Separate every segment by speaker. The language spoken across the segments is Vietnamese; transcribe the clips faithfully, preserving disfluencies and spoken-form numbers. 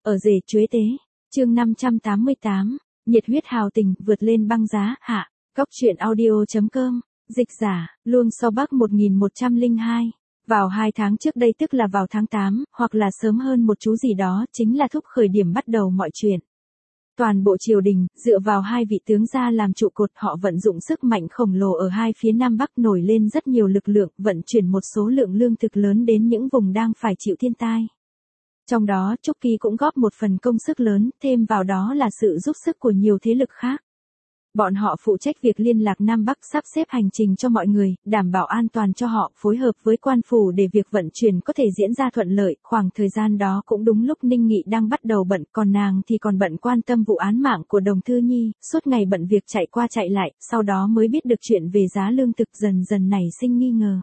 Speaker 1: Ở rể chuế tế, chương năm trăm tám mươi tám, nhiệt huyết hào tình, vượt lên băng giá, hạ, góc truyện audio.com, dịch giả, luôn so Bắc một nghìn một trăm lẻ hai. Vào hai tháng trước đây tức là vào tháng tám, hoặc là sớm hơn một chú gì đó, chính là thúc khởi điểm bắt đầu mọi chuyện. Toàn bộ triều đình, dựa vào hai vị tướng gia làm trụ cột, họ vận dụng sức mạnh khổng lồ ở hai phía Nam Bắc nổi lên rất nhiều lực lượng, vận chuyển một số lượng lương thực lớn đến những vùng đang phải chịu thiên tai. Trong đó, Trúc Kỳ cũng góp một phần công sức lớn, thêm vào đó là sự giúp sức của nhiều thế lực khác. Bọn họ phụ trách việc liên lạc Nam Bắc, sắp xếp hành trình cho mọi người, đảm bảo an toàn cho họ, phối hợp với quan phủ để việc vận chuyển có thể diễn ra thuận lợi. Khoảng thời gian đó cũng đúng lúc Ninh Nghị đang bắt đầu bận, còn nàng thì còn bận quan tâm vụ án mạng của Đồng Thư Nhi, suốt ngày bận việc chạy qua chạy lại, sau đó mới biết được chuyện về giá lương thực, dần dần nảy sinh nghi ngờ.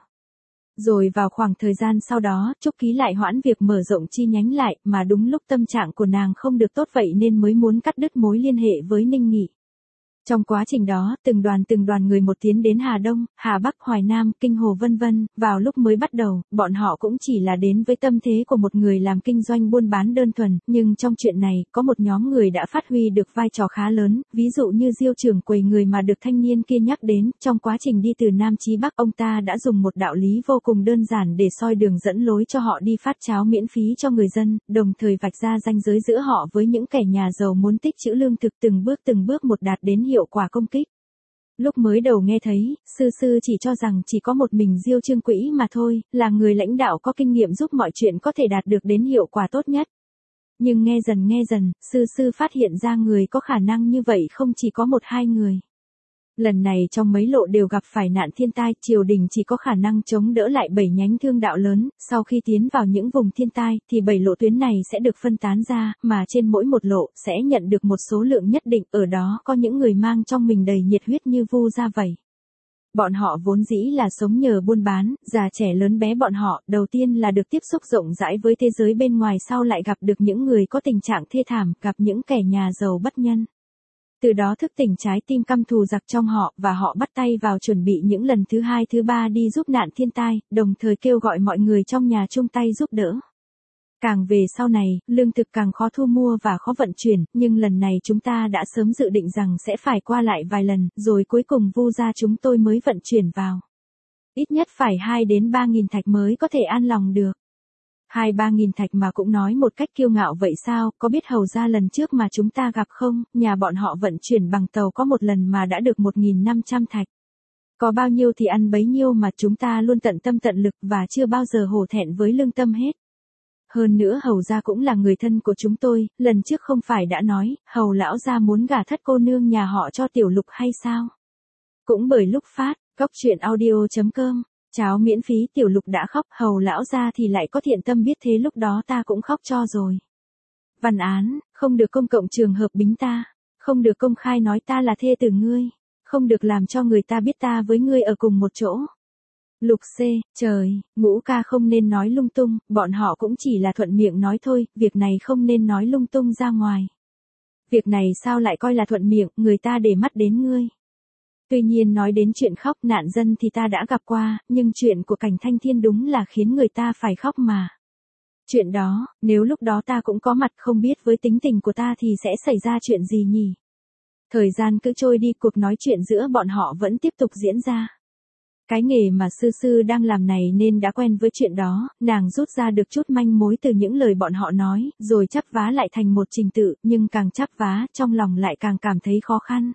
Speaker 1: Rồi vào khoảng thời gian sau đó, Trúc Ký lại hoãn việc mở rộng chi nhánh lại, mà đúng lúc tâm trạng của nàng không được tốt vậy nên mới muốn cắt đứt mối liên hệ với Ninh Nghị. Trong quá trình đó, từng đoàn từng đoàn người một tiến đến Hà Đông, Hà Bắc, Hoài Nam, Kinh Hồ vân vân, vào lúc mới bắt đầu, bọn họ cũng chỉ là đến với tâm thế của một người làm kinh doanh buôn bán đơn thuần, nhưng trong chuyện này, có một nhóm người đã phát huy được vai trò khá lớn, ví dụ như Diêu trưởng quầy, người mà được thanh niên kia nhắc đến, trong quá trình đi từ Nam chí Bắc, ông ta đã dùng một đạo lý vô cùng đơn giản để soi đường dẫn lối cho họ đi phát cháo miễn phí cho người dân, đồng thời vạch ra ranh giới giữa họ với những kẻ nhà giàu muốn tích trữ lương thực, từng bước từng bước một đạt đến hiệu quả công kích. Lúc mới đầu nghe thấy, sư sư chỉ cho rằng chỉ có một mình Diêu Trương Quỹ mà thôi, là người lãnh đạo có kinh nghiệm giúp mọi chuyện có thể đạt được đến hiệu quả tốt nhất. Nhưng nghe dần nghe dần, sư sư phát hiện ra người có khả năng như vậy không chỉ có một hai người. Lần này trong mấy lộ đều gặp phải nạn thiên tai, triều đình chỉ có khả năng chống đỡ lại bảy nhánh thương đạo lớn, sau khi tiến vào những vùng thiên tai, thì bảy lộ tuyến này sẽ được phân tán ra, mà trên mỗi một lộ, sẽ nhận được một số lượng nhất định, ở đó có những người mang trong mình đầy nhiệt huyết như Vu Gia vậy. Bọn họ vốn dĩ là sống nhờ buôn bán, già trẻ lớn bé bọn họ, đầu tiên là được tiếp xúc rộng rãi với thế giới bên ngoài, sau lại gặp được những người có tình trạng thê thảm, gặp những kẻ nhà giàu bất nhân. Từ đó thức tỉnh trái tim căm thù giặc trong họ, và họ bắt tay vào chuẩn bị những lần thứ hai thứ ba đi giúp nạn thiên tai, đồng thời kêu gọi mọi người trong nhà chung tay giúp đỡ. Càng về sau này, lương thực càng khó thu mua và khó vận chuyển, nhưng lần này chúng ta đã sớm dự định rằng sẽ phải qua lại vài lần, rồi cuối cùng Vu gia chúng tôi mới vận chuyển vào. Ít nhất phải hai đến ba nghìn thạch mới có thể an lòng được. Hai ba nghìn thạch mà cũng nói một cách kiêu ngạo vậy sao, có biết Hầu gia lần trước mà chúng ta gặp không, nhà bọn họ vận chuyển bằng tàu có một lần mà đã được một nghìn năm trăm thạch. Có bao nhiêu thì ăn bấy nhiêu, mà chúng ta luôn tận tâm tận lực và chưa bao giờ hổ thẹn với lương tâm hết. Hơn nữa Hầu gia cũng là người thân của chúng tôi, lần trước không phải đã nói, Hầu lão gia muốn gả thất cô nương nhà họ cho Tiểu Lục hay sao? Cũng bởi lúc phát, góc truyện audio.com. Cháo miễn phí, Tiểu Lục đã khóc, Hầu lão gia thì lại có thiện tâm, biết thế lúc đó ta cũng khóc cho rồi. Văn án, không được công cộng trường hợp bính ta, không được công khai nói ta là thê tử ngươi, không được làm cho người ta biết ta với ngươi ở cùng một chỗ. Lục C, trời, Ngũ ca không nên nói lung tung, bọn họ cũng chỉ là thuận miệng nói thôi, việc này không nên nói lung tung ra ngoài. Việc này sao lại coi là thuận miệng, người ta để mắt đến ngươi. Tuy nhiên nói đến chuyện khóc nạn dân thì ta đã gặp qua, nhưng chuyện của Cảnh Thanh Thiên đúng là khiến người ta phải khóc mà. Chuyện đó, nếu lúc đó ta cũng có mặt, không biết với tính tình của ta thì sẽ xảy ra chuyện gì nhỉ? Thời gian cứ trôi đi, cuộc nói chuyện giữa bọn họ vẫn tiếp tục diễn ra. Cái nghề mà sư sư đang làm này nên đã quen với chuyện đó, nàng rút ra được chút manh mối từ những lời bọn họ nói, rồi chắp vá lại thành một trình tự, nhưng càng chắp vá, trong lòng lại càng cảm thấy khó khăn.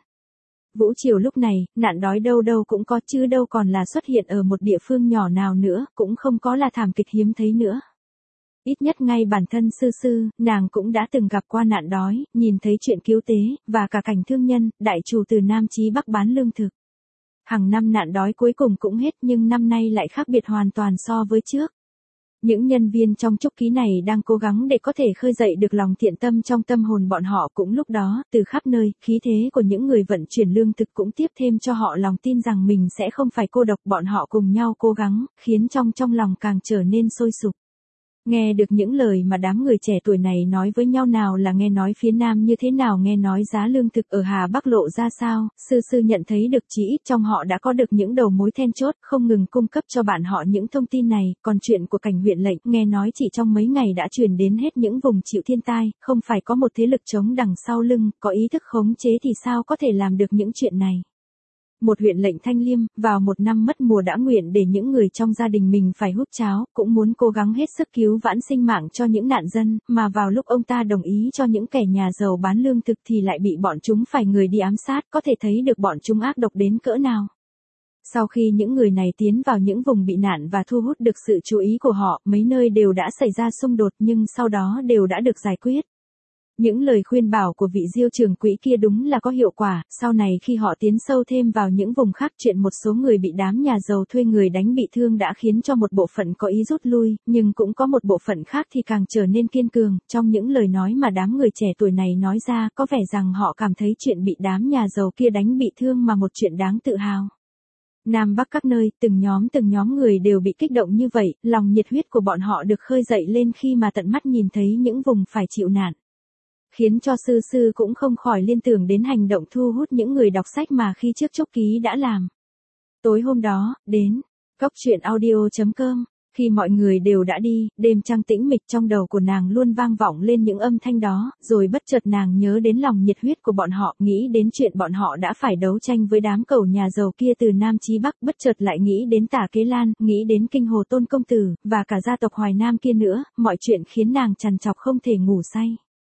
Speaker 1: Vũ triều lúc này, nạn đói đâu đâu cũng có, chứ đâu còn là xuất hiện ở một địa phương nhỏ nào nữa, cũng không có là thảm kịch hiếm thấy nữa. Ít nhất ngay bản thân sư sư, nàng cũng đã từng gặp qua nạn đói, nhìn thấy chuyện cứu tế, và cả cảnh thương nhân, đại chủ từ Nam chí Bắc bán lương thực. Hàng năm nạn đói cuối cùng cũng hết, nhưng năm nay lại khác biệt hoàn toàn so với trước. Những nhân viên trong Trúc Ký này đang cố gắng để có thể khơi dậy được lòng thiện tâm trong tâm hồn bọn họ, cũng lúc đó, từ khắp nơi, khí thế của những người vận chuyển lương thực cũng tiếp thêm cho họ lòng tin rằng mình sẽ không phải cô độc, bọn họ cùng nhau cố gắng, khiến trong trong lòng càng trở nên sôi sục. Nghe được những lời mà đám người trẻ tuổi này nói với nhau, nào là nghe nói phía Nam như thế nào, nghe nói giá lương thực ở Hà Bắc lộ ra sao, sư sư nhận thấy được chỉ ít trong họ đã có được những đầu mối then chốt, không ngừng cung cấp cho bạn họ những thông tin này. Còn chuyện của cảnh huyện lệnh, nghe nói chỉ trong mấy ngày đã truyền đến hết những vùng chịu thiên tai, không phải có một thế lực chống đằng sau lưng, có ý thức khống chế thì sao có thể làm được những chuyện này. Một huyện lệnh Thanh Liêm, vào một năm mất mùa đã nguyện để những người trong gia đình mình phải hút cháo, cũng muốn cố gắng hết sức cứu vãn sinh mạng cho những nạn dân, mà vào lúc ông ta đồng ý cho những kẻ nhà giàu bán lương thực thì lại bị bọn chúng phải người đi ám sát, có thể thấy được bọn chúng ác độc đến cỡ nào. Sau khi những người này tiến vào những vùng bị nạn và thu hút được sự chú ý của họ, mấy nơi đều đã xảy ra xung đột nhưng sau đó đều đã được giải quyết. Những lời khuyên bảo của vị Diêu trưởng quỹ kia đúng là có hiệu quả, sau này khi họ tiến sâu thêm vào những vùng khác, chuyện một số người bị đám nhà giàu thuê người đánh bị thương đã khiến cho một bộ phận có ý rút lui, nhưng cũng có một bộ phận khác thì càng trở nên kiên cường. Trong những lời nói mà đám người trẻ tuổi này nói ra, có vẻ rằng họ cảm thấy chuyện bị đám nhà giàu kia đánh bị thương mà một chuyện đáng tự hào. Nam Bắc các nơi, từng nhóm từng nhóm người đều bị kích động như vậy, lòng nhiệt huyết của bọn họ được khơi dậy lên khi mà tận mắt nhìn thấy những vùng phải chịu nạn. Khiến cho sư sư cũng không khỏi liên tưởng đến hành động thu hút những người đọc sách mà khi trước Trúc Ký đã làm. Tối hôm đó, đến Cốc Truyện Audio chấm com, khi mọi người đều đã đi, đêm trăng tĩnh mịch, trong đầu của nàng luôn vang vọng lên những âm thanh đó, rồi bất chợt nàng nhớ đến lòng nhiệt huyết của bọn họ, nghĩ đến chuyện bọn họ đã phải đấu tranh với đám cẩu nhà giàu kia từ Nam chí Bắc, bất chợt lại nghĩ đến Tả Kế Lan, nghĩ đến Kinh Hồ Tôn công tử, và cả gia tộc Hoài Nam kia nữa, mọi chuyện khiến nàng trằn trọc không thể ngủ say.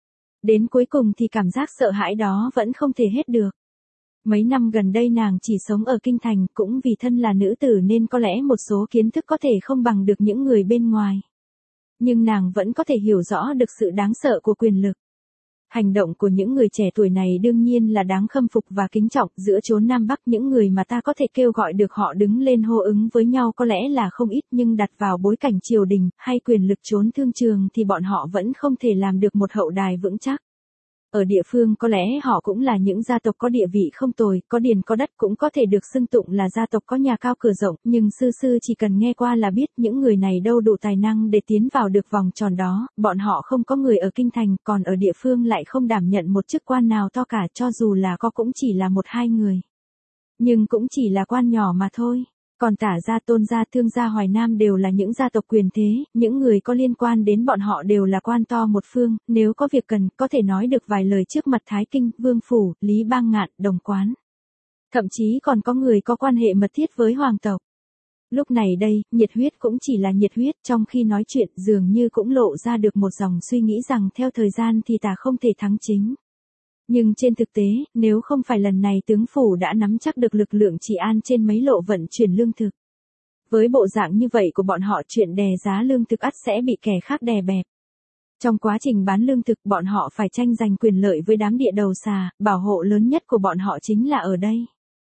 Speaker 1: Đến cuối cùng thì cảm giác sợ hãi đó vẫn không thể hết được. Mấy năm gần đây nàng chỉ sống ở kinh thành, cũng vì thân là nữ tử nên có lẽ một số kiến thức có thể không bằng được những người bên ngoài. Nhưng nàng vẫn có thể hiểu rõ được sự đáng sợ của quyền lực. Hành động của những người trẻ tuổi này đương nhiên là đáng khâm phục và kính trọng. Giữa chốn Nam Bắc, những người mà ta có thể kêu gọi được họ đứng lên hô ứng với nhau có lẽ là không ít, nhưng đặt vào bối cảnh triều đình hay quyền lực chốn thương trường thì bọn họ vẫn không thể làm được một hậu đài vững chắc. Ở địa phương có lẽ họ cũng là những gia tộc có địa vị không tồi, có điền có đất, cũng có thể được xưng tụng là gia tộc có nhà cao cửa rộng, nhưng sư sư chỉ cần nghe qua là biết những người này đâu đủ tài năng để tiến vào được vòng tròn đó. Bọn họ không có người ở kinh thành, còn ở địa phương lại không đảm nhận một chức quan nào to cả, cho dù là có cũng chỉ là một hai người. Nhưng cũng chỉ là quan nhỏ mà thôi. Còn Tả gia, Tôn gia, Thương gia, Hoài Nam đều là những gia tộc quyền thế, những người có liên quan đến bọn họ đều là quan to một phương, nếu có việc cần, có thể nói được vài lời trước mặt Thái Kinh, Vương Phủ, Lý Bang Ngạn, Đồng Quán. Thậm chí còn có người có quan hệ mật thiết với hoàng tộc. Lúc này đây, nhiệt huyết cũng chỉ là nhiệt huyết, trong khi nói chuyện dường như cũng lộ ra được một dòng suy nghĩ rằng theo thời gian thì Tả không thể thắng chính. Nhưng trên thực tế, nếu không phải lần này tướng phủ đã nắm chắc được lực lượng trị an trên mấy lộ vận chuyển lương thực. Với bộ dạng như vậy của bọn họ, chuyện đè giá lương thực ắt sẽ bị kẻ khác đè bẹp. Trong quá trình bán lương thực, bọn họ phải tranh giành quyền lợi với đám địa đầu xà, bảo hộ lớn nhất của bọn họ chính là ở đây.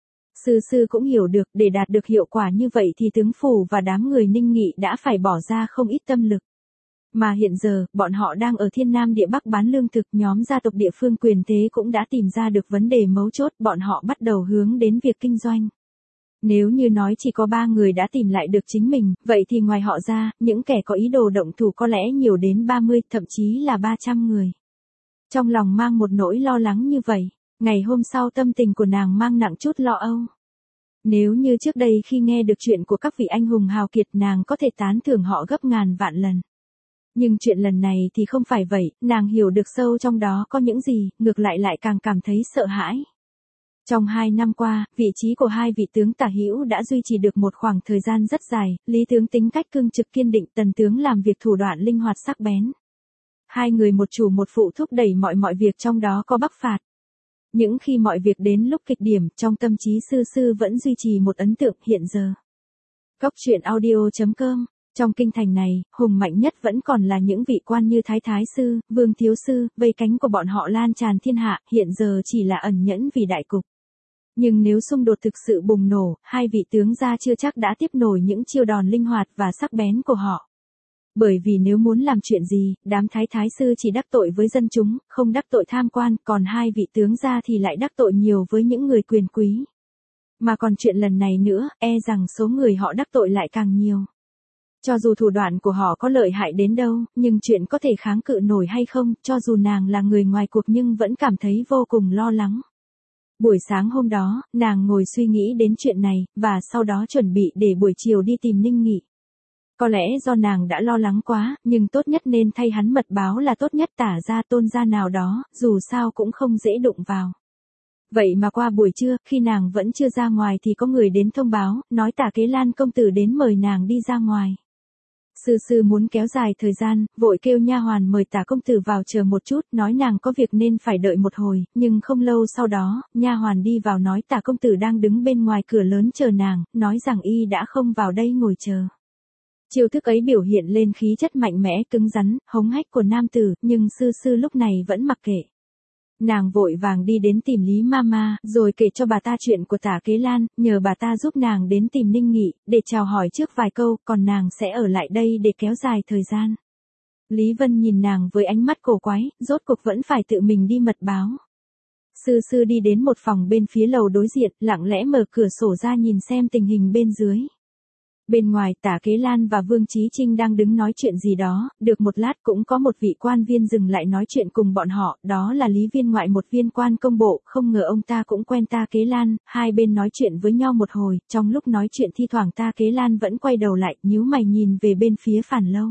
Speaker 1: Sư sư cũng hiểu được, để đạt được hiệu quả như vậy thì tướng phủ và đám người Ninh Nghị đã phải bỏ ra không ít tâm lực. Mà hiện giờ, bọn họ đang ở Thiên Nam địa Bắc bán lương thực, nhóm gia tộc địa phương quyền thế cũng đã tìm ra được vấn đề mấu chốt, bọn họ bắt đầu hướng đến việc kinh doanh. Nếu như nói chỉ có ba người đã tìm lại được chính mình, vậy thì ngoài họ ra, những kẻ có ý đồ động thủ có lẽ nhiều đến ba mươi, thậm chí là ba trăm người. Trong lòng mang một nỗi lo lắng như vậy, ngày hôm sau tâm tình của nàng mang nặng chút lo âu. Nếu như trước đây khi nghe được chuyện của các vị anh hùng hào kiệt, nàng có thể tán thưởng họ gấp ngàn vạn lần. Nhưng chuyện lần này thì không phải vậy, nàng hiểu được sâu trong đó có những gì, ngược lại lại càng cảm thấy sợ hãi. Trong hai năm qua, vị trí của hai vị tướng tả hữu đã duy trì được một khoảng thời gian rất dài, Lý tướng tính cách cương trực kiên định, Tần tướng làm việc thủ đoạn linh hoạt sắc bén. Hai người một chủ một phụ thúc đẩy mọi mọi việc, trong đó có bắc phạt. Những khi mọi việc đến lúc kịch điểm, trong tâm trí sư sư vẫn duy trì một ấn tượng hiện giờ. Cốc Truyện Audio chấm com. Trong kinh thành này, hùng mạnh nhất vẫn còn là những vị quan như Thái Thái Sư, Vương Thiếu Sư, vây cánh của bọn họ lan tràn thiên hạ, hiện giờ chỉ là ẩn nhẫn vì đại cục. Nhưng nếu xung đột thực sự bùng nổ, hai vị tướng gia chưa chắc đã tiếp nổi những chiêu đòn linh hoạt và sắc bén của họ. Bởi vì nếu muốn làm chuyện gì, đám Thái Thái Sư chỉ đắc tội với dân chúng, không đắc tội tham quan, còn hai vị tướng gia thì lại đắc tội nhiều với những người quyền quý. Mà còn chuyện lần này nữa, e rằng số người họ đắc tội lại càng nhiều. Cho dù thủ đoạn của họ có lợi hại đến đâu, nhưng chuyện có thể kháng cự nổi hay không, cho dù nàng là người ngoài cuộc nhưng vẫn cảm thấy vô cùng lo lắng. Buổi sáng hôm đó, nàng ngồi suy nghĩ đến chuyện này, và sau đó chuẩn bị để buổi chiều đi tìm Ninh Nghị. Có lẽ do nàng đã lo lắng quá, nhưng tốt nhất nên thay hắn mật báo là tốt nhất, Tả gia Tôn gia nào đó, dù sao cũng không dễ đụng vào. Vậy mà qua buổi trưa, khi nàng vẫn chưa ra ngoài thì có người đến thông báo, nói Tả Kế Lan công tử đến mời nàng đi ra ngoài. Sư sư muốn kéo dài thời gian, vội kêu nha hoàn mời Tả công tử vào chờ một chút, nói nàng có việc nên phải đợi một hồi, nhưng không lâu sau đó, nha hoàn đi vào nói Tả công tử đang đứng bên ngoài cửa lớn chờ nàng, nói rằng y đã không vào đây ngồi chờ. Chiêu thức ấy biểu hiện lên khí chất mạnh mẽ, cứng rắn, hống hách của nam tử, nhưng sư sư lúc này vẫn mặc kệ. Nàng vội vàng đi đến tìm Lý Mama, rồi kể cho bà ta chuyện của Tả Kế Lan, nhờ bà ta giúp nàng đến tìm Ninh Nghị, để chào hỏi trước vài câu, còn nàng sẽ ở lại đây để kéo dài thời gian. Lý Vân nhìn nàng với ánh mắt cổ quái, rốt cuộc vẫn phải tự mình đi mật báo. Sư sư đi đến một phòng bên phía lầu đối diện, lặng lẽ mở cửa sổ ra nhìn xem tình hình bên dưới. Bên ngoài, Tả Kế Lan và Vương Chí Trinh đang đứng nói chuyện gì đó, được một lát cũng có một vị quan viên dừng lại nói chuyện cùng bọn họ, đó là Lý Viên Ngoại, một viên quan công bộ, không ngờ ông ta cũng quen Tả Kế Lan, hai bên nói chuyện với nhau một hồi, trong lúc nói chuyện thi thoảng Tả Kế Lan vẫn quay đầu lại, nhíu mày nhìn về bên phía Phản Lâu.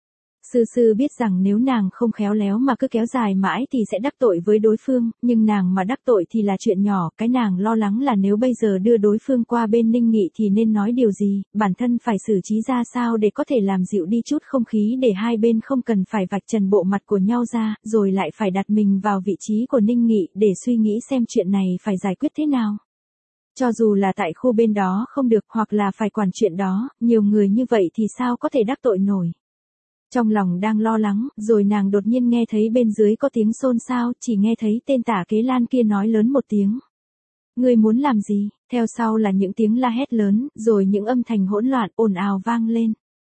Speaker 1: Sư sư biết rằng nếu nàng không khéo léo mà cứ kéo dài mãi thì sẽ đắc tội với đối phương, nhưng nàng mà đắc tội thì là chuyện nhỏ, cái nàng lo lắng là nếu bây giờ đưa đối phương qua bên Ninh Nghị thì nên nói điều gì, bản thân phải xử trí ra sao để có thể làm dịu đi chút không khí để hai bên không cần phải vạch trần bộ mặt của nhau ra, rồi lại phải đặt mình vào vị trí của Ninh Nghị để suy nghĩ xem chuyện này phải giải quyết thế nào. Cho dù là tại khu bên đó không được hoặc là phải quản chuyện đó, nhiều người như vậy thì sao có thể đắc tội nổi. Trong lòng đang lo lắng, rồi nàng đột nhiên nghe thấy bên dưới có tiếng xôn xao, chỉ nghe thấy tên Tả Kế Lan kia nói lớn một tiếng. Ngươi muốn làm gì? Theo sau là những tiếng la hét lớn, rồi những âm thanh hỗn loạn, ồn ào vang lên.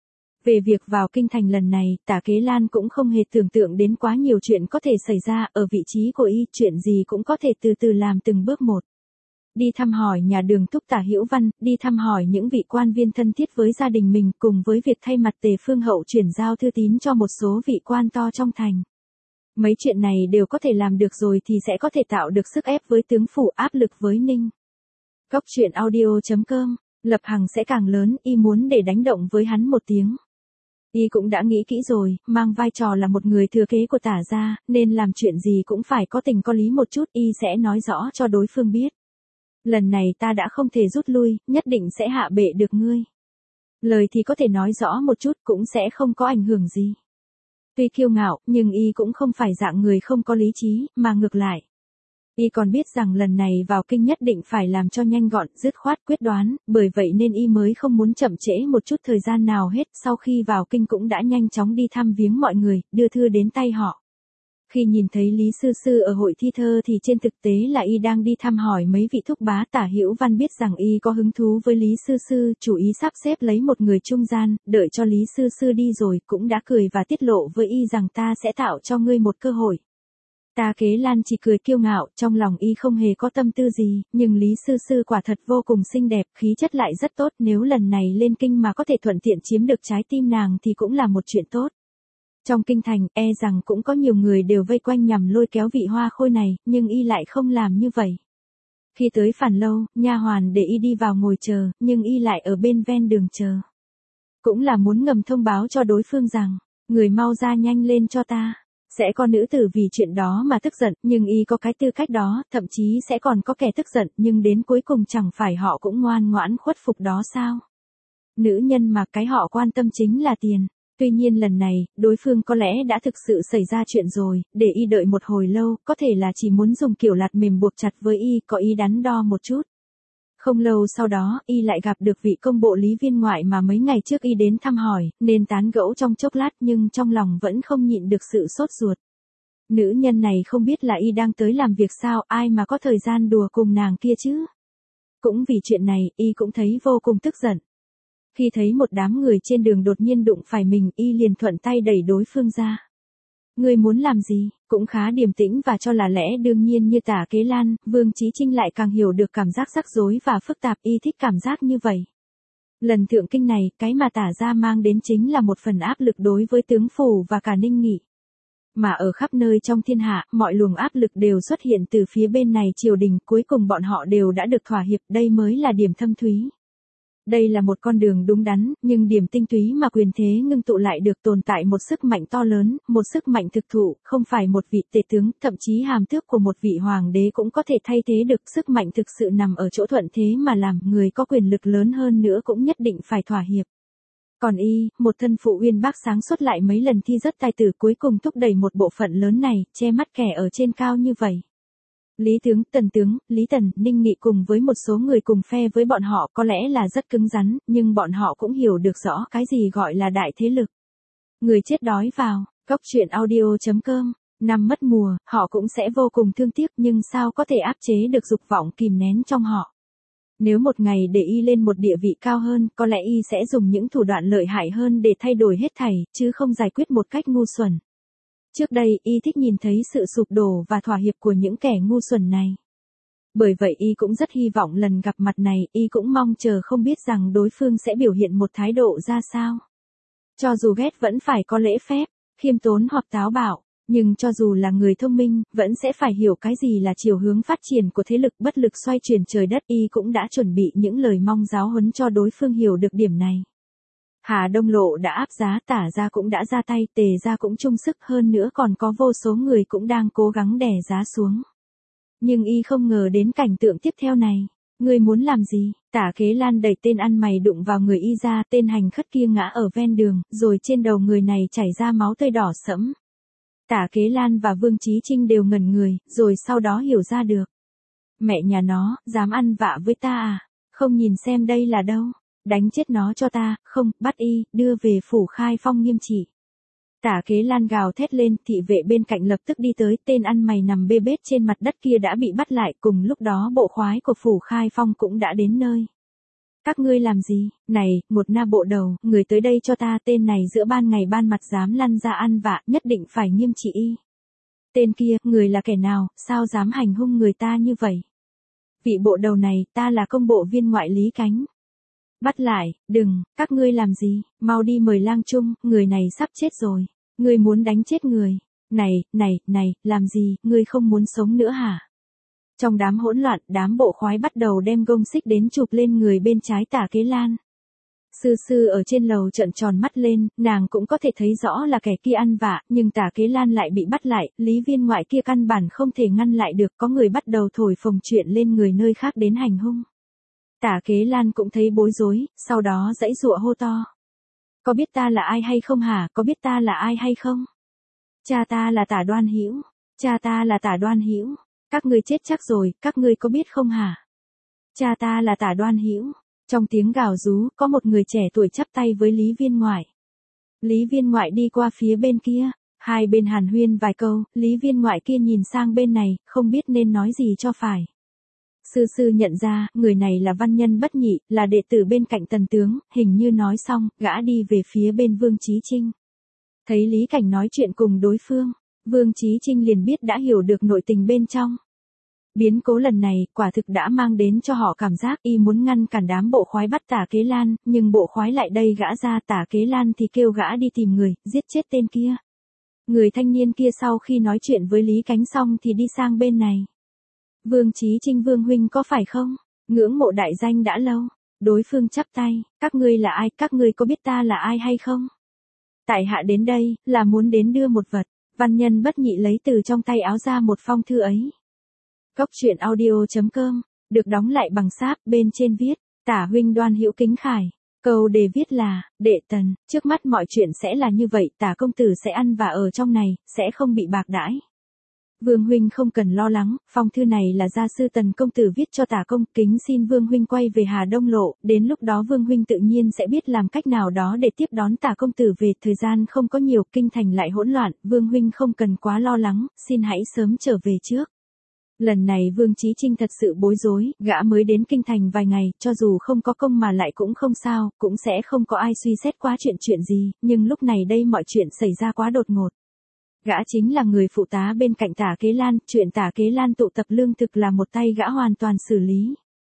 Speaker 1: Về việc vào kinh thành lần này, Tả Kế Lan cũng không hề tưởng tượng đến quá nhiều chuyện có thể xảy ra, ở vị trí của y, chuyện gì cũng có thể từ từ làm từng bước một. Đi thăm hỏi nhà Đường thúc Tả Hữu Văn, đi thăm hỏi những vị quan viên thân thiết với gia đình mình, cùng với việc thay mặt Tề Phương Hậu chuyển giao thư tín cho một số vị quan to trong thành. Mấy chuyện này đều có thể làm được rồi thì sẽ có thể tạo được sức ép với tướng phủ, áp lực với Ninh. Góc truyện audio chấm com, Lập Hằng sẽ càng lớn, y muốn để đánh động với hắn một tiếng. Y cũng đã nghĩ kỹ rồi, mang vai trò là một người thừa kế của Tả gia, nên làm chuyện gì cũng phải có tình có lý một chút, y sẽ nói rõ cho đối phương biết. Lần này ta đã không thể rút lui, nhất định sẽ hạ bệ được ngươi. Lời thì có thể nói rõ một chút, cũng sẽ không có ảnh hưởng gì. Tuy kiêu ngạo, nhưng y cũng không phải dạng người không có lý trí, mà ngược lại. Y còn biết rằng lần này vào kinh nhất định phải làm cho nhanh gọn, dứt khoát, quyết đoán, bởi vậy nên y mới không muốn chậm trễ một chút thời gian nào hết, sau khi vào kinh cũng đã nhanh chóng đi thăm viếng mọi người, đưa thư đến tay họ. Khi nhìn thấy Lý Sư Sư ở hội thi thơ thì trên thực tế là y đang đi thăm hỏi mấy vị thúc bá. Tả Hữu Văn biết rằng y có hứng thú với Lý Sư Sư, chủ ý sắp xếp lấy một người trung gian, đợi cho Lý Sư Sư đi rồi, cũng đã cười và tiết lộ với y rằng ta sẽ tạo cho ngươi một cơ hội. Tả Kế Lan chỉ cười kiêu ngạo, trong lòng y không hề có tâm tư gì, nhưng Lý Sư Sư quả thật vô cùng xinh đẹp, khí chất lại rất tốt, nếu lần này lên kinh mà có thể thuận tiện chiếm được trái tim nàng thì cũng là một chuyện tốt. Trong kinh thành, e rằng cũng có nhiều người đều vây quanh nhằm lôi kéo vị hoa khôi này, nhưng y lại không làm như vậy. Khi tới Phản Lâu, nha hoàn để y đi vào ngồi chờ, nhưng y lại ở bên ven đường chờ. Cũng là muốn ngầm thông báo cho đối phương rằng, người mau ra nhanh lên cho ta. Sẽ có nữ tử vì chuyện đó mà tức giận, nhưng y có cái tư cách đó, thậm chí sẽ còn có kẻ tức giận, nhưng đến cuối cùng chẳng phải họ cũng ngoan ngoãn khuất phục đó sao? Nữ nhân mà cái họ quan tâm chính là tiền. Tuy nhiên lần này, đối phương có lẽ đã thực sự xảy ra chuyện rồi, để y đợi một hồi lâu, có thể là chỉ muốn dùng kiểu lạt mềm buộc chặt với y, có ý đắn đo một chút. Không lâu sau đó, y lại gặp được vị công bộ Lý Viên Ngoại mà mấy ngày trước y đến thăm hỏi, nên tán gẫu trong chốc lát nhưng trong lòng vẫn không nhịn được sự sốt ruột. Nữ nhân này không biết là y đang tới làm việc sao, ai mà có thời gian đùa cùng nàng kia chứ. Cũng vì chuyện này, y cũng thấy vô cùng tức giận. Khi thấy một đám người trên đường đột nhiên đụng phải mình, y liền thuận tay đẩy đối phương ra. Ngươi muốn làm gì? Cũng khá điềm tĩnh và cho là lẽ đương nhiên như Tả Kế Lan, Vương Chí Trinh lại càng hiểu được cảm giác rắc rối và phức tạp, y thích cảm giác như vậy. Lần thượng kinh này, cái mà tả ra mang đến chính là một phần áp lực đối với tướng phủ và cả Ninh Nghị. Mà ở khắp nơi trong thiên hạ, mọi luồng áp lực đều xuất hiện từ phía bên này triều đình, cuối cùng bọn họ đều đã được thỏa hiệp, đây mới là điểm thâm thúy. Đây là một con đường đúng đắn, nhưng điểm tinh túy mà quyền thế ngưng tụ lại được tồn tại một sức mạnh to lớn, một sức mạnh thực thụ, không phải một vị tể tướng, thậm chí hàm tước của một vị hoàng đế cũng có thể thay thế được, sức mạnh thực sự nằm ở chỗ thuận thế mà làm, người có quyền lực lớn hơn nữa cũng nhất định phải thỏa hiệp. Còn y, một thân phụ uyên bác sáng suốt lại mấy lần thi rất tài tử cuối cùng thúc đẩy một bộ phận lớn này, che mắt kẻ ở trên cao như vậy. Lý tướng, Tần tướng, Lý Tần, Ninh Nghị cùng với một số người cùng phe với bọn họ có lẽ là rất cứng rắn, nhưng bọn họ cũng hiểu được rõ cái gì gọi là đại thế lực. Người chết đói vào, Cốc truyện audio chấm com, năm mất mùa, họ cũng sẽ vô cùng thương tiếc nhưng sao có thể áp chế được dục vọng kìm nén trong họ. Nếu một ngày để y lên một địa vị cao hơn, có lẽ y sẽ dùng những thủ đoạn lợi hại hơn để thay đổi hết thảy, chứ không giải quyết một cách ngu xuẩn. Trước đây, y thích nhìn thấy sự sụp đổ và thỏa hiệp của những kẻ ngu xuẩn này. Bởi vậy y cũng rất hy vọng lần gặp mặt này, y cũng mong chờ không biết rằng đối phương sẽ biểu hiện một thái độ ra sao. Cho dù ghét vẫn phải có lễ phép, khiêm tốn hoặc táo bạo, nhưng cho dù là người thông minh, vẫn sẽ phải hiểu cái gì là chiều hướng phát triển của thế lực bất lực xoay chuyển trời đất, y cũng đã chuẩn bị những lời mong giáo huấn cho đối phương hiểu được điểm này. Hà Đông Lộ đã áp giá, Tả gia cũng đã ra tay, Tề gia cũng chung sức, hơn nữa còn có vô số người cũng đang cố gắng đè giá xuống. Nhưng y không ngờ đến cảnh tượng tiếp theo này. Ngươi muốn làm gì? Tả Kế Lan đẩy tên ăn mày đụng vào người y ra, tên hành khất kia ngã ở ven đường, rồi trên đầu người này chảy ra máu tươi đỏ sẫm. Tả Kế Lan và Vương Chí Trinh đều ngẩn người, rồi sau đó hiểu ra được. Mẹ nhà nó, dám ăn vạ với ta à? Không nhìn xem đây là đâu? Đánh chết nó cho ta, không, bắt y, đưa về phủ Khai Phong nghiêm trị. Tả Kế Lan gào thét lên, thị vệ bên cạnh lập tức đi tới, tên ăn mày nằm bê bết trên mặt đất kia đã bị bắt lại, cùng lúc đó bộ khoái của phủ Khai Phong cũng đã đến nơi. Các ngươi làm gì? Này, một na bộ đầu, người tới đây cho ta, tên này giữa ban ngày ban mặt dám lăn ra ăn vạ, nhất định phải nghiêm trị y. Tên kia, người là kẻ nào, sao dám hành hung người ta như vậy? Vị bộ đầu này, ta là công bộ viên ngoại Lý Cánh. Bắt lại, đừng, các ngươi làm gì, mau đi mời lang trung, người này sắp chết rồi. Ngươi muốn đánh chết người. Này, này, này, làm gì, ngươi không muốn sống nữa hả? Trong đám hỗn loạn, đám bộ khoái bắt đầu đem gông xích đến chụp lên người bên trái Tả Kế Lan. Sư sư ở trên lầu trợn tròn mắt lên, nàng cũng có thể thấy rõ là kẻ kia ăn vạ, nhưng Tả Kế Lan lại bị bắt lại, Lý viên ngoại kia căn bản không thể ngăn lại được, có người bắt đầu thổi phồng chuyện lên người nơi khác đến hành hung. Tả Kế Lan cũng thấy bối rối, sau đó giãy giụa hô to. Có biết ta là ai hay không hả, có biết ta là ai hay không? Cha ta là Tả Đoan Hữu, cha ta là Tả Đoan Hữu, các ngươi chết chắc rồi, các ngươi có biết không hả? Cha ta là Tả Đoan Hữu. Trong tiếng gào rú, có một người trẻ tuổi chắp tay với Lý viên ngoại. Lý viên ngoại đi qua phía bên kia, hai bên hàn huyên vài câu, Lý viên ngoại kia nhìn sang bên này, không biết nên nói gì cho phải. Sư sư nhận ra, người này là văn nhân Bất Nhị, là đệ tử bên cạnh Tần tướng, hình như nói xong, gã đi về phía bên Vương Chí Trinh. Thấy Lý Cảnh nói chuyện cùng đối phương, Vương Chí Trinh liền biết đã hiểu được nội tình bên trong. Biến cố lần này, quả thực đã mang đến cho họ cảm giác y muốn ngăn cản đám bộ khoái bắt Tả Kế Lan, nhưng bộ khoái lại đây gã ra, Tả Kế Lan thì kêu gã đi tìm người, giết chết tên kia. Người thanh niên kia sau khi nói chuyện với Lý Cánh xong thì đi sang bên này. Vương Chí Trinh Vương huynh có phải không? Ngưỡng mộ đại danh đã lâu. Đối phương chắp tay, các ngươi là ai, các ngươi có biết ta là ai hay không? Tại hạ đến đây, là muốn đến đưa một vật. Văn nhân Bất Nhị lấy từ trong tay áo ra một phong thư ấy. Cốc truyện audio chấm com, được đóng lại bằng sáp, bên trên viết, Tả huynh Đoan Hữu kính khải. Câu đề viết là, đệ Tần, trước mắt mọi chuyện sẽ là như vậy, Tả công tử sẽ ăn và ở trong này, sẽ không bị bạc đãi. Vương huynh không cần lo lắng, phong thư này là gia sư Tần công tử viết cho Tả công, kính xin Vương huynh quay về Hà Đông Lộ, đến lúc đó Vương huynh tự nhiên sẽ biết làm cách nào đó để tiếp đón Tả công tử về, thời gian không có nhiều, kinh thành lại hỗn loạn, Vương huynh không cần quá lo lắng, xin hãy sớm trở về trước. Lần này Vương Chí Trinh thật sự bối rối, gã mới đến kinh thành vài ngày, cho dù không có công mà lại cũng không sao, cũng sẽ không có ai suy xét quá chuyện chuyện gì, nhưng lúc này đây mọi chuyện xảy ra quá đột ngột. Gã chính là người phụ tá bên cạnh Tả Kế Lan, chuyện Tả Kế Lan tụ tập lương thực là một tay gã hoàn toàn xử lý.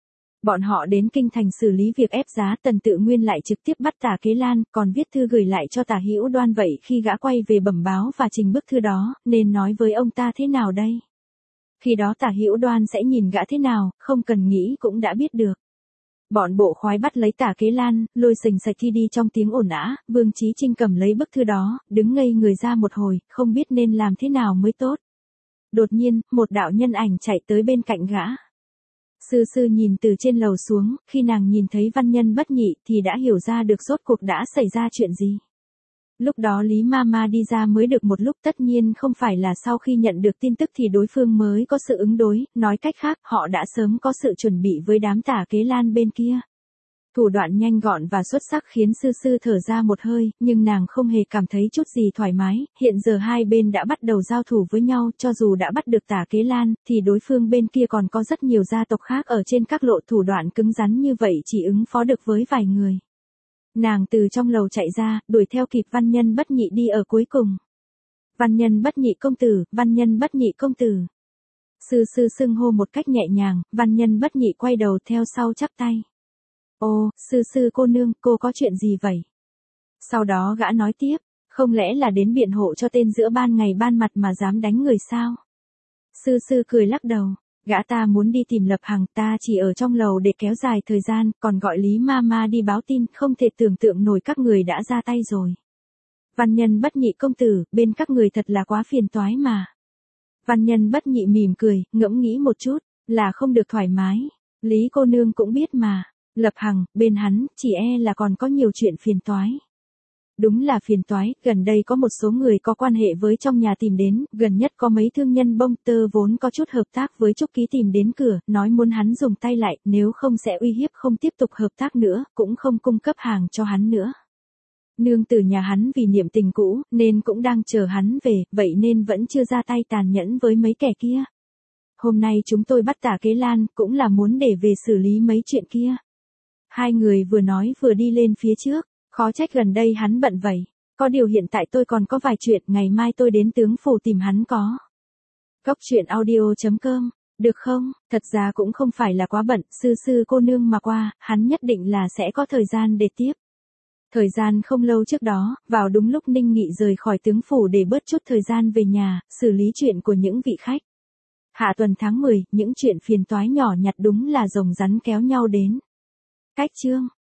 Speaker 1: Bọn họ đến kinh thành xử lý việc ép giá, Tần Tự Nguyên lại trực tiếp bắt Tả Kế Lan, còn viết thư gửi lại cho Tả Hữu Đoan, vậy khi gã quay về bẩm báo và trình bức thư đó, nên nói với ông ta thế nào đây? Khi đó Tả Hữu Đoan sẽ nhìn gã thế nào, không cần nghĩ cũng đã biết được. Bọn bộ khoái bắt lấy Tả Kế Lan, lôi sình sạch thi đi trong tiếng ồn ào. Vương Chí Trinh cầm lấy bức thư đó, đứng ngây người ra một hồi, không biết nên làm thế nào mới tốt. Đột nhiên, một đạo nhân ảnh chạy tới bên cạnh gã. Sư sư nhìn từ trên lầu xuống, khi nàng nhìn thấy Văn Nhân Bất Nhị thì đã hiểu ra được rốt cuộc đã xảy ra chuyện gì. Lúc đó Lý Mama đi ra mới được một lúc, tất nhiên không phải là sau khi nhận được tin tức thì đối phương mới có sự ứng đối, nói cách khác họ đã sớm có sự chuẩn bị với đám Tả Kế Lan bên kia. Thủ đoạn nhanh gọn và xuất sắc khiến sư sư thở ra một hơi, nhưng nàng không hề cảm thấy chút gì thoải mái, hiện giờ hai bên đã bắt đầu giao thủ với nhau, cho dù đã bắt được Tả Kế Lan, thì đối phương bên kia còn có rất nhiều gia tộc khác ở trên các lộ, thủ đoạn cứng rắn như vậy chỉ ứng phó được với vài người. Nàng từ trong lầu chạy ra, đuổi theo kịp Văn Nhân Bất Nhị đi ở cuối cùng. Văn Nhân Bất Nhị công tử, Văn Nhân Bất Nhị công tử. Sư sư xưng hô một cách nhẹ nhàng, Văn Nhân Bất Nhị quay đầu theo sau chắp tay. Ô, sư sư cô nương, cô có chuyện gì vậy? Sau đó gã nói tiếp, không lẽ là đến biện hộ cho tên giữa ban ngày ban mặt mà dám đánh người sao? Sư sư cười lắc đầu, gã ta muốn đi tìm Lập Hằng, ta chỉ ở trong lầu để kéo dài thời gian, còn gọi Lý Mama đi báo tin, không thể tưởng tượng nổi các người đã ra tay rồi. Văn Nhân Bất Nhị công tử, bên các người thật là quá phiền toái mà. Văn Nhân Bất Nhị mỉm cười, ngẫm nghĩ một chút, là không được thoải mái. Lý cô nương cũng biết mà. Lập Hằng, bên hắn, chỉ e là còn có nhiều chuyện phiền toái. Đúng là phiền toái, gần đây có một số người có quan hệ với trong nhà tìm đến, gần nhất có mấy thương nhân bông tơ vốn có chút hợp tác với Trúc Ký tìm đến cửa, nói muốn hắn dùng tay lại, nếu không sẽ uy hiếp không tiếp tục hợp tác nữa, cũng không cung cấp hàng cho hắn nữa. Nương tử nhà hắn vì niệm tình cũ, nên cũng đang chờ hắn về, vậy nên vẫn chưa ra tay tàn nhẫn với mấy kẻ kia. Hôm nay chúng tôi bắt Tả Kế Lan, cũng là muốn để về xử lý mấy chuyện kia. Hai người vừa nói vừa đi lên phía trước, khó trách gần đây hắn bận vậy. Có điều hiện tại tôi còn có vài chuyện, ngày mai tôi đến tướng phủ tìm hắn có. Góc truyện audio chấm com, được không? Thật ra cũng không phải là quá bận, sư sư cô nương mà qua, hắn nhất định là sẽ có thời gian để tiếp. Thời gian không lâu trước đó, vào đúng lúc Ninh Nghị rời khỏi tướng phủ để bớt chút thời gian về nhà, xử lý chuyện của những vị khách. Hạ tuần tháng mười, những chuyện phiền toái nhỏ nhặt đúng là rồng rắn kéo nhau đến. Cách chương